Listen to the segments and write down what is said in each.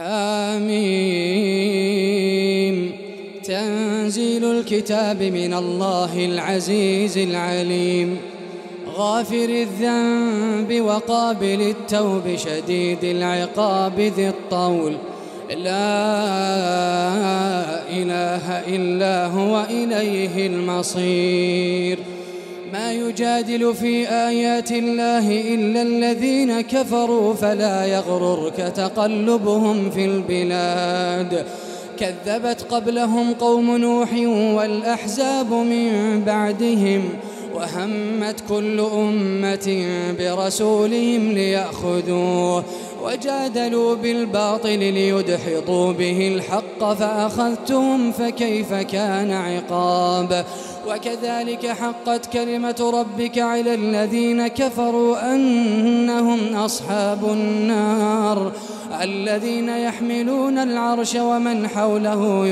حميم. تنزيل الكتاب من الله العزيز العليم، غافر الذنب وقابل التوب شديد العقاب ذي الطول، لا إله إلا هو إليه المصير. ما يجادل في آيات الله إلا الذين كفروا فلا يغررك تقلبهم في البلاد. كذبت قبلهم قوم نوح والأحزاب من بعدهم، وهمت كل أمة برسولهم ليأخذوه، وجادلوا بالباطل ليدحضوا به الحق فأخذتهم فكيف كان عقاب. وكذلك حقت كلمة ربك على الذين كفروا أنهم أصحاب النار، الذين يحملون العرش ومن حوله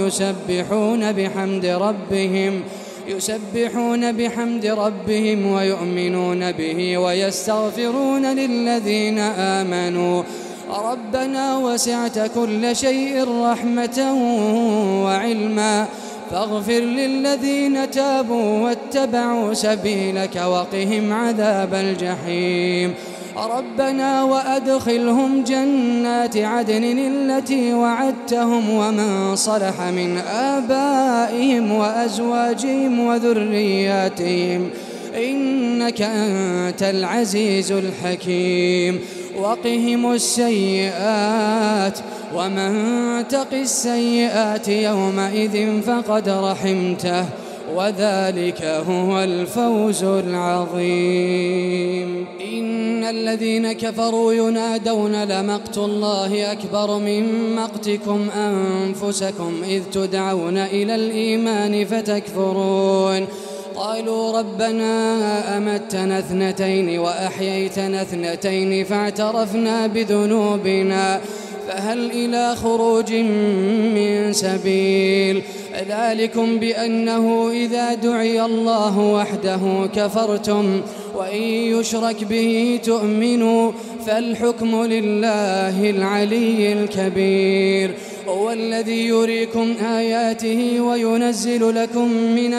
يسبحون بحمد ربهم ويؤمنون به ويستغفرون للذين آمنوا ربنا وسعت كل شيء رحمة وعلما فاغفر للذين تابوا واتبعوا سبيلك وقهم عذاب الجحيم. ربنا وأدخلهم جنات عدن التي وعدتهم ومن صلح من آبائهم وأزواجهم وذرياتهم إنك أنت العزيز الحكيم. وقهم السيئات ومن تق السيئات يومئذ فقد رحمته وذلك هو الفوز العظيم. إن الذين كفروا ينادون لمقت الله أكبر من مقتكم أنفسكم إذ تدعون إلى الإيمان فتكفرون. قالوا ربنا أمتنا اثنتين وأحييتنا اثنتين فاعترفنا بذنوبنا فهل إلى خروج من سبيل. ذلكم بأنه إذا دعي الله وحده كفرتم وإن يشرك به تؤمنوا فالحكم لله العلي الكبير. هو الذي يريكم آياته وينزل لكم من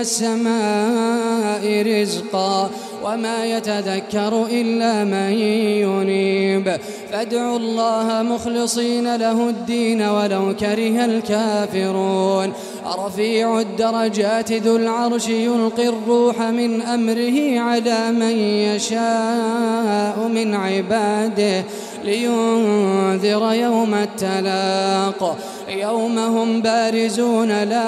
السماء رزقا وما يتذكر إلا من ينيب. فادعوا الله مخلصين له الدين ولو كره الكافرون. رفيع الدرجات ذو العرش يلقي الروح من أمره على من يشاء من عباده لينذر يوم التلاق يوم هم بارزون لا